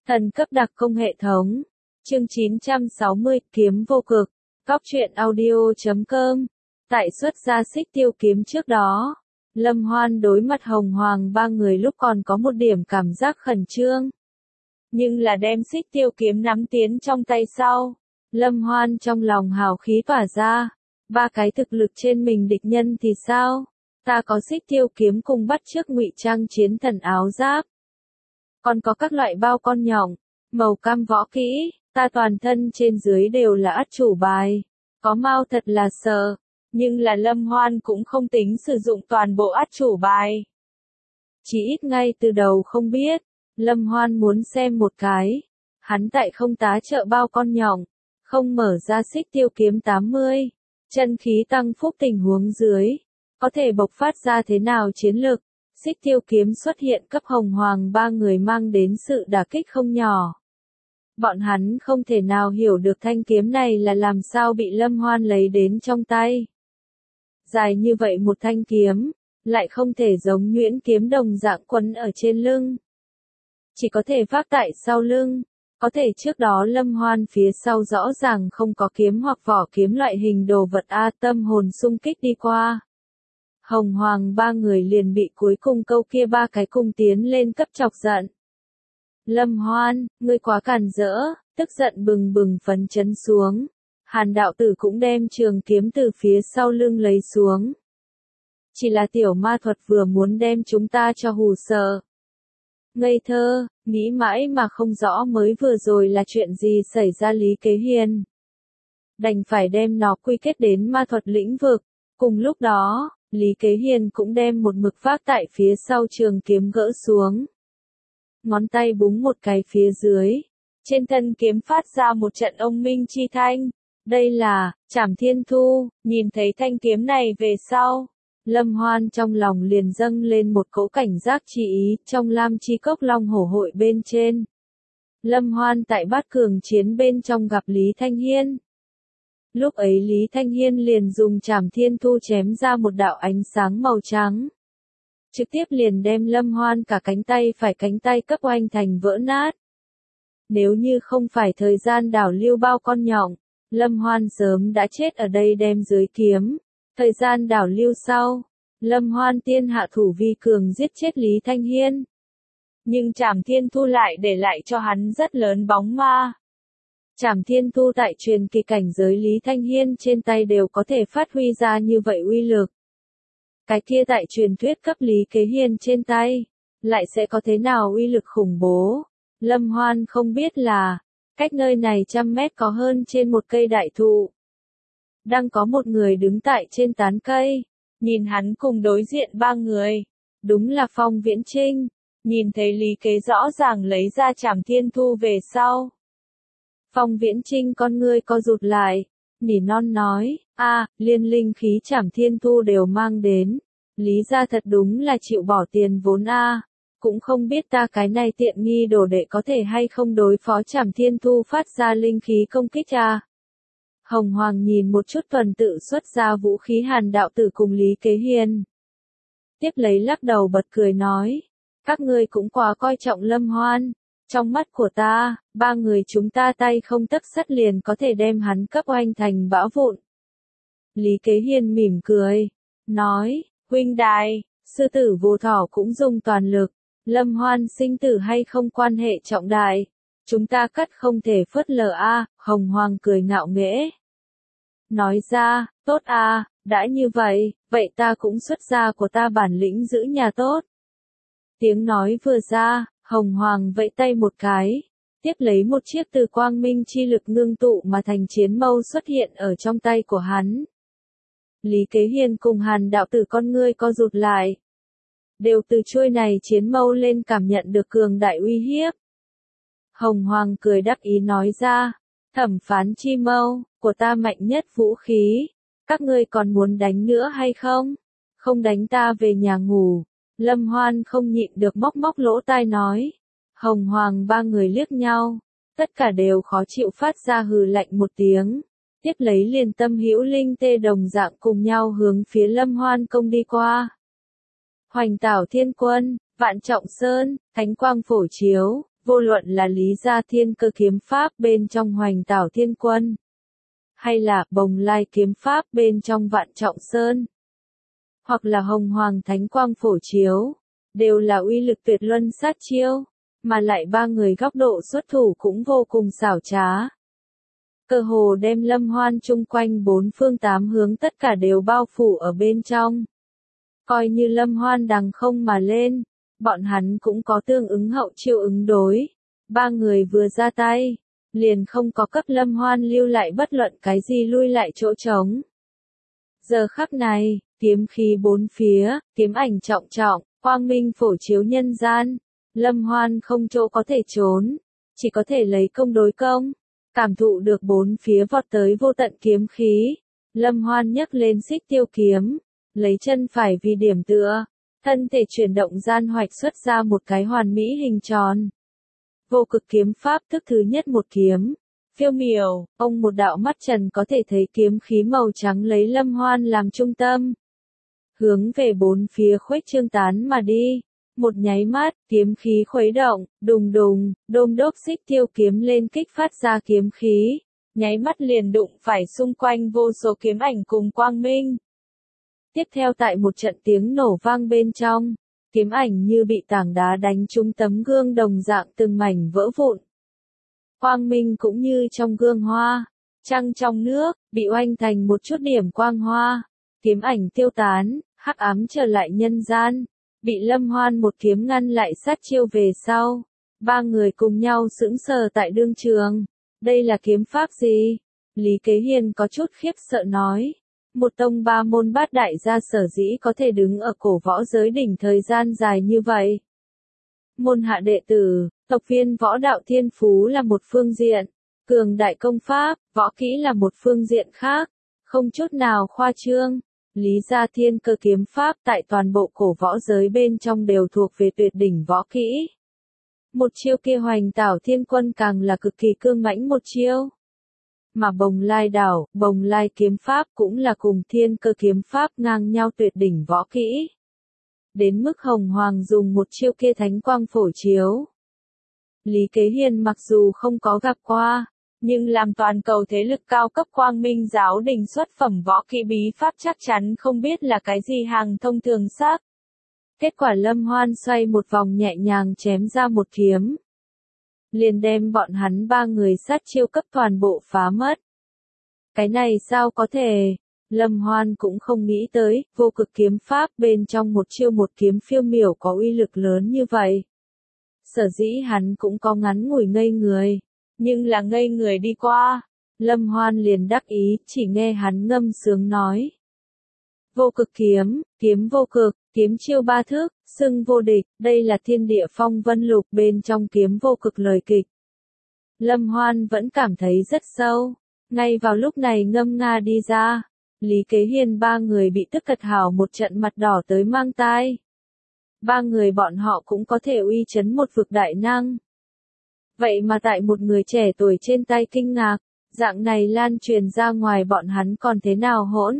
Thần cấp đặc công hệ thống. Chương 960, kiếm vô cực. Cóc truyện audio.com. Tại xuất ra xích tiêu kiếm trước đó, Lâm Hoan đối mặt Hồng Hoàng ba người lúc còn có một điểm cảm giác khẩn trương. Nhưng là đem xích tiêu kiếm nắm tiến trong tay sau, Lâm Hoan trong lòng hào khí tỏa ra. Ba cái thực lực trên mình địch nhân thì sao? Ta có xích tiêu kiếm cùng bắt chước ngụy trang chiến thần áo giáp. Còn có các loại bao con nhộng, màu cam võ kỹ, ta toàn thân trên dưới đều là át chủ bài. Có mau thật là sợ, nhưng là Lâm Hoan cũng không tính sử dụng toàn bộ át chủ bài. Chỉ ít ngay từ đầu không biết, Lâm Hoan muốn xem một cái. Hắn tại không tá trợ bao con nhộng, không mở ra xích tiêu kiếm 80, chân khí tăng phúc tình huống dưới, có thể bộc phát ra thế nào chiến lực. Xích tiêu kiếm xuất hiện cấp Hồng Hoàng ba người mang đến sự đả kích không nhỏ. Bọn hắn không thể nào hiểu được thanh kiếm này là làm sao bị Lâm Hoan lấy đến trong tay. Dài như vậy một thanh kiếm, lại không thể giống nhuyễn kiếm đồng dạng quấn ở trên lưng. Chỉ có thể vác tại sau lưng, có thể trước đó Lâm Hoan phía sau rõ ràng không có kiếm hoặc vỏ kiếm loại hình đồ vật tâm hồn xung kích đi qua. Hồng Hoàng ba người liền bị cuối cùng câu kia ba cái cung tiến lên cấp chọc giận. Lâm Hoan, ngươi quá càn rỡ, tức giận bừng bừng phấn chấn xuống. Hàn đạo tử cũng đem trường kiếm từ phía sau lưng lấy xuống. Chỉ là tiểu ma thuật vừa muốn đem chúng ta cho hù sợ. Ngây thơ, nghĩ mãi mà không rõ mới vừa rồi là chuyện gì xảy ra. Lý Kế Hiền đành phải đem nó quy kết đến ma thuật lĩnh vực. Cùng lúc đó, Lý Kế Hiền cũng đem một mực vác tại phía sau trường kiếm gỡ xuống. Ngón tay búng một cái phía dưới. Trên thân kiếm phát ra một trận ông minh chi thanh. Đây là Trảm Thiên Thu. Nhìn thấy thanh kiếm này về sau, Lâm Hoan trong lòng liền dâng lên một cỗ cảnh giác chi ý. Trong Lam Chi Cốc Long Hổ hội bên trên, Lâm Hoan tại Bát Cường chiến bên trong gặp Lý Thanh Hiên. Lúc ấy Lý Thanh Hiên liền dùng Trảm Thiên Thu chém ra một đạo ánh sáng màu trắng. Trực tiếp liền đem Lâm Hoan cả cánh tay phải cánh tay cấp oanh thành vỡ nát. Nếu như không phải thời gian đảo lưu bao con nhộng, Lâm Hoan sớm đã chết ở đây đem dưới kiếm. Thời gian đảo lưu sau, Lâm Hoan tiên hạ thủ vi cường giết chết Lý Thanh Hiên. Nhưng Trảm Thiên Thu lại để lại cho hắn rất lớn bóng ma. Trảm Thiên Thu tại truyền kỳ cảnh giới Lý Thanh Hiên trên tay đều có thể phát huy ra như vậy uy lực. Cái kia tại truyền thuyết cấp Lý Kế Hiên trên tay, lại sẽ có thế nào uy lực khủng bố. Lâm Hoan không biết là, cách nơi này 100 mét có hơn trên một cây đại thụ. Đang có một người đứng tại trên tán cây, nhìn hắn cùng đối diện ba người. Đúng là Phong Viễn Trinh, nhìn thấy Lý Kế rõ ràng lấy ra Trảm Thiên Thu về sau. Phong Viễn Trinh con ngươi co rụt lại, nỉ non nói, liên linh khí Trảm Thiên Thu đều mang đến. Lý gia thật đúng là chịu bỏ tiền vốn cũng không biết ta cái này tiện nghi đồ đệ có thể hay không đối phó Trảm Thiên Thu phát ra linh khí công kích Hồng Hoàng nhìn một chút tuần tự xuất ra vũ khí Hàn đạo tử cùng Lý Kế Hiền. Tiếp lấy lắc đầu bật cười nói, các ngươi cũng quá coi trọng Lâm Hoan. Trong mắt của ta, ba người chúng ta tay không tấc sắt liền có thể đem hắn cấp oanh thành bão vụn. Lý Kế Hiền mỉm cười, nói, huynh đài, sư tử vô thỏ cũng dùng toàn lực. Lâm Hoan sinh tử hay không quan hệ trọng đại, chúng ta cất không thể phớt lờ Hồng Hoàng cười ngạo nghễ. Nói ra, tốt đã như vậy, vậy ta cũng xuất ra của ta bản lĩnh giữ nhà tốt. Tiếng nói vừa ra, Hồng Hoàng vẫy tay một cái, tiếp lấy một chiếc từ quang minh chi lực ngưng tụ mà thành chiến mâu xuất hiện ở trong tay của hắn. Lý Kế Hiền cùng Hàn đạo tử con ngươi co rụt lại. Đều từ chuôi này chiến mâu lên cảm nhận được cường đại uy hiếp. Hồng Hoàng cười đắc ý nói ra, thẩm phán chi mâu, của ta mạnh nhất vũ khí. Các ngươi còn muốn đánh nữa hay không? Không đánh ta về nhà ngủ. Lâm Hoan không nhịn được móc móc lỗ tai nói. Hồng Hoàng ba người liếc nhau, tất cả đều khó chịu phát ra hừ lạnh một tiếng. Tiếp lấy liền tâm hữu linh tê đồng dạng cùng nhau hướng phía Lâm Hoan công đi qua. Hoành Tảo Thiên Quân, Vạn Trọng Sơn, Thánh Quang phổ chiếu, Vô luận là Lý Gia Thiên Cơ kiếm pháp bên trong Hoành Tảo Thiên Quân, hay là Bồng Lai kiếm pháp bên trong Vạn Trọng Sơn, hoặc là Hồng Hoàng Thánh Quang Phổ Chiếu, đều là uy lực tuyệt luân sát chiêu, mà lại ba người góc độ xuất thủ cũng vô cùng xảo trá. Cơ hồ đem Lâm Hoan chung quanh bốn phương tám hướng tất cả đều bao phủ ở bên trong. Coi như Lâm Hoan đằng không mà lên, bọn hắn cũng có tương ứng hậu chiêu ứng đối. Ba người vừa ra tay, liền không có cấp Lâm Hoan lưu lại bất luận cái gì lui lại chỗ trống. Giờ khắc này, kiếm khí bốn phía, kiếm ảnh trọng trọng, quang minh phổ chiếu nhân gian, Lâm Hoan không chỗ có thể trốn, chỉ có thể lấy công đối công. Cảm thụ được bốn phía vọt tới vô tận kiếm khí, Lâm Hoan nhấc lên xích tiêu kiếm, lấy chân phải vì điểm tựa, thân thể chuyển động gian hoạch xuất ra một cái hoàn mỹ hình tròn. Vô cực kiếm pháp thức thứ nhất một kiếm, phiêu miểu, ông một đạo mắt trần có thể thấy kiếm khí màu trắng lấy Lâm Hoan làm trung tâm. Hướng về bốn phía khuếch trương tán mà đi. Một nháy mắt, kiếm khí khuấy động, đùng đùng, đôm đốp xích tiêu kiếm lên kích phát ra kiếm khí, nháy mắt liền đụng phải xung quanh vô số kiếm ảnh cùng quang minh. Tiếp theo tại một trận tiếng nổ vang bên trong, kiếm ảnh như bị tảng đá đánh trúng tấm gương đồng dạng từng mảnh vỡ vụn. Quang minh cũng như trong gương hoa, trăng trong nước, bị oanh thành một chút điểm quang hoa, kiếm ảnh tiêu tán, hắc ám trở lại nhân gian. Bị Lâm Hoan một kiếm ngăn lại sát chiêu về sau. Ba người cùng nhau sững sờ tại đương trường. Đây là kiếm pháp gì? Lý Kế Hiền có chút khiếp sợ nói. Một tông ba môn bát đại gia sở dĩ có thể đứng ở cổ võ giới đỉnh thời gian dài như vậy. Môn hạ đệ tử, tộc viên võ đạo thiên phú là một phương diện. Cường đại công pháp, võ kỹ là một phương diện khác. Không chút nào khoa trương. Lý Gia Thiên Cơ kiếm pháp tại toàn bộ cổ võ giới bên trong đều thuộc về tuyệt đỉnh võ kỹ. Một chiêu kia Hoành Tảo Thiên Quân càng là cực kỳ cương mãnh một chiêu. Mà Bồng Lai đảo, Bồng Lai kiếm pháp cũng là cùng Thiên Cơ kiếm pháp ngang nhau tuyệt đỉnh võ kỹ. Đến mức Hồng Hoàng dùng một chiêu kia Thánh Quang Phổ Chiếu. Lý Kế Hiền mặc dù không có gặp qua, nhưng làm toàn cầu thế lực cao cấp Quang Minh giáo đình xuất phẩm võ kỹ bí pháp chắc chắn không biết là cái gì hàng thông thường xác. Kết quả Lâm Hoan xoay một vòng nhẹ nhàng chém ra một kiếm. Liền đem bọn hắn ba người sát chiêu cấp toàn bộ phá mất. Cái này sao có thể? Lâm Hoan cũng không nghĩ tới, vô cực kiếm pháp bên trong một chiêu một kiếm phiêu miểu có uy lực lớn như vậy. Sở dĩ hắn cũng có ngắn ngủi ngây người. Nhưng là ngây người đi qua, Lâm Hoan liền đắc ý, chỉ nghe hắn ngâm sướng nói. Vô cực kiếm, kiếm vô cực, kiếm chiêu ba thước, xưng vô địch, đây là thiên địa phong vân lục bên trong kiếm vô cực lời kịch. Lâm Hoan vẫn cảm thấy rất sâu, ngay vào lúc này ngâm nga đi ra, Lý Kế Hiền ba người bị tức cật hào một trận mặt đỏ tới mang tai. Ba người bọn họ cũng có thể uy chấn một vực đại năng. Vậy mà tại một người trẻ tuổi trên tay kinh ngạc, dạng này lan truyền ra ngoài bọn hắn còn thế nào hỗn.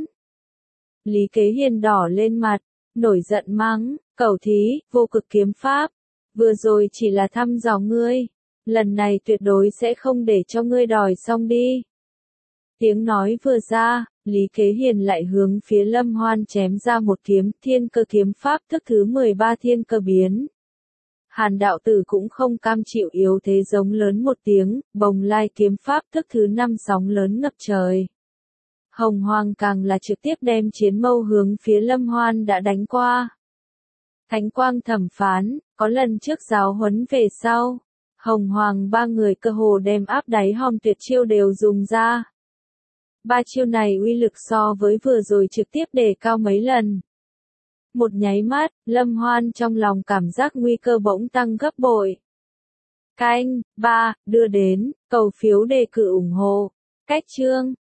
Lý Kế Hiền đỏ lên mặt, nổi giận mắng, cẩu thí, vô cực kiếm pháp. Vừa rồi chỉ là thăm dò ngươi, lần này tuyệt đối sẽ không để cho ngươi đòi xong đi. Tiếng nói vừa ra, Lý Kế Hiền lại hướng phía Lâm Hoan chém ra một kiếm, Thiên Cơ kiếm pháp thức thứ 13 Thiên Cơ biến. Hàn đạo tử cũng không cam chịu yếu thế giống lớn một tiếng, Bồng Lai kiếm pháp thức thứ 5 sóng lớn ngập trời. Hồng Hoàng càng là trực tiếp đem chiến mâu hướng phía Lâm Hoan đã đánh qua. Thánh Quang thẩm phán, có lần trước giáo huấn về sau, Hồng Hoàng ba người cơ hồ đem áp đáy hòm tuyệt chiêu đều dùng ra. Ba chiêu này uy lực so với vừa rồi trực tiếp đề cao mấy lần. Một nháy mắt, Lâm Hoan trong lòng cảm giác nguy cơ bỗng tăng gấp bội. Canh, 3, đưa đến, cầu phiếu đề cử ủng hộ. Cách chương.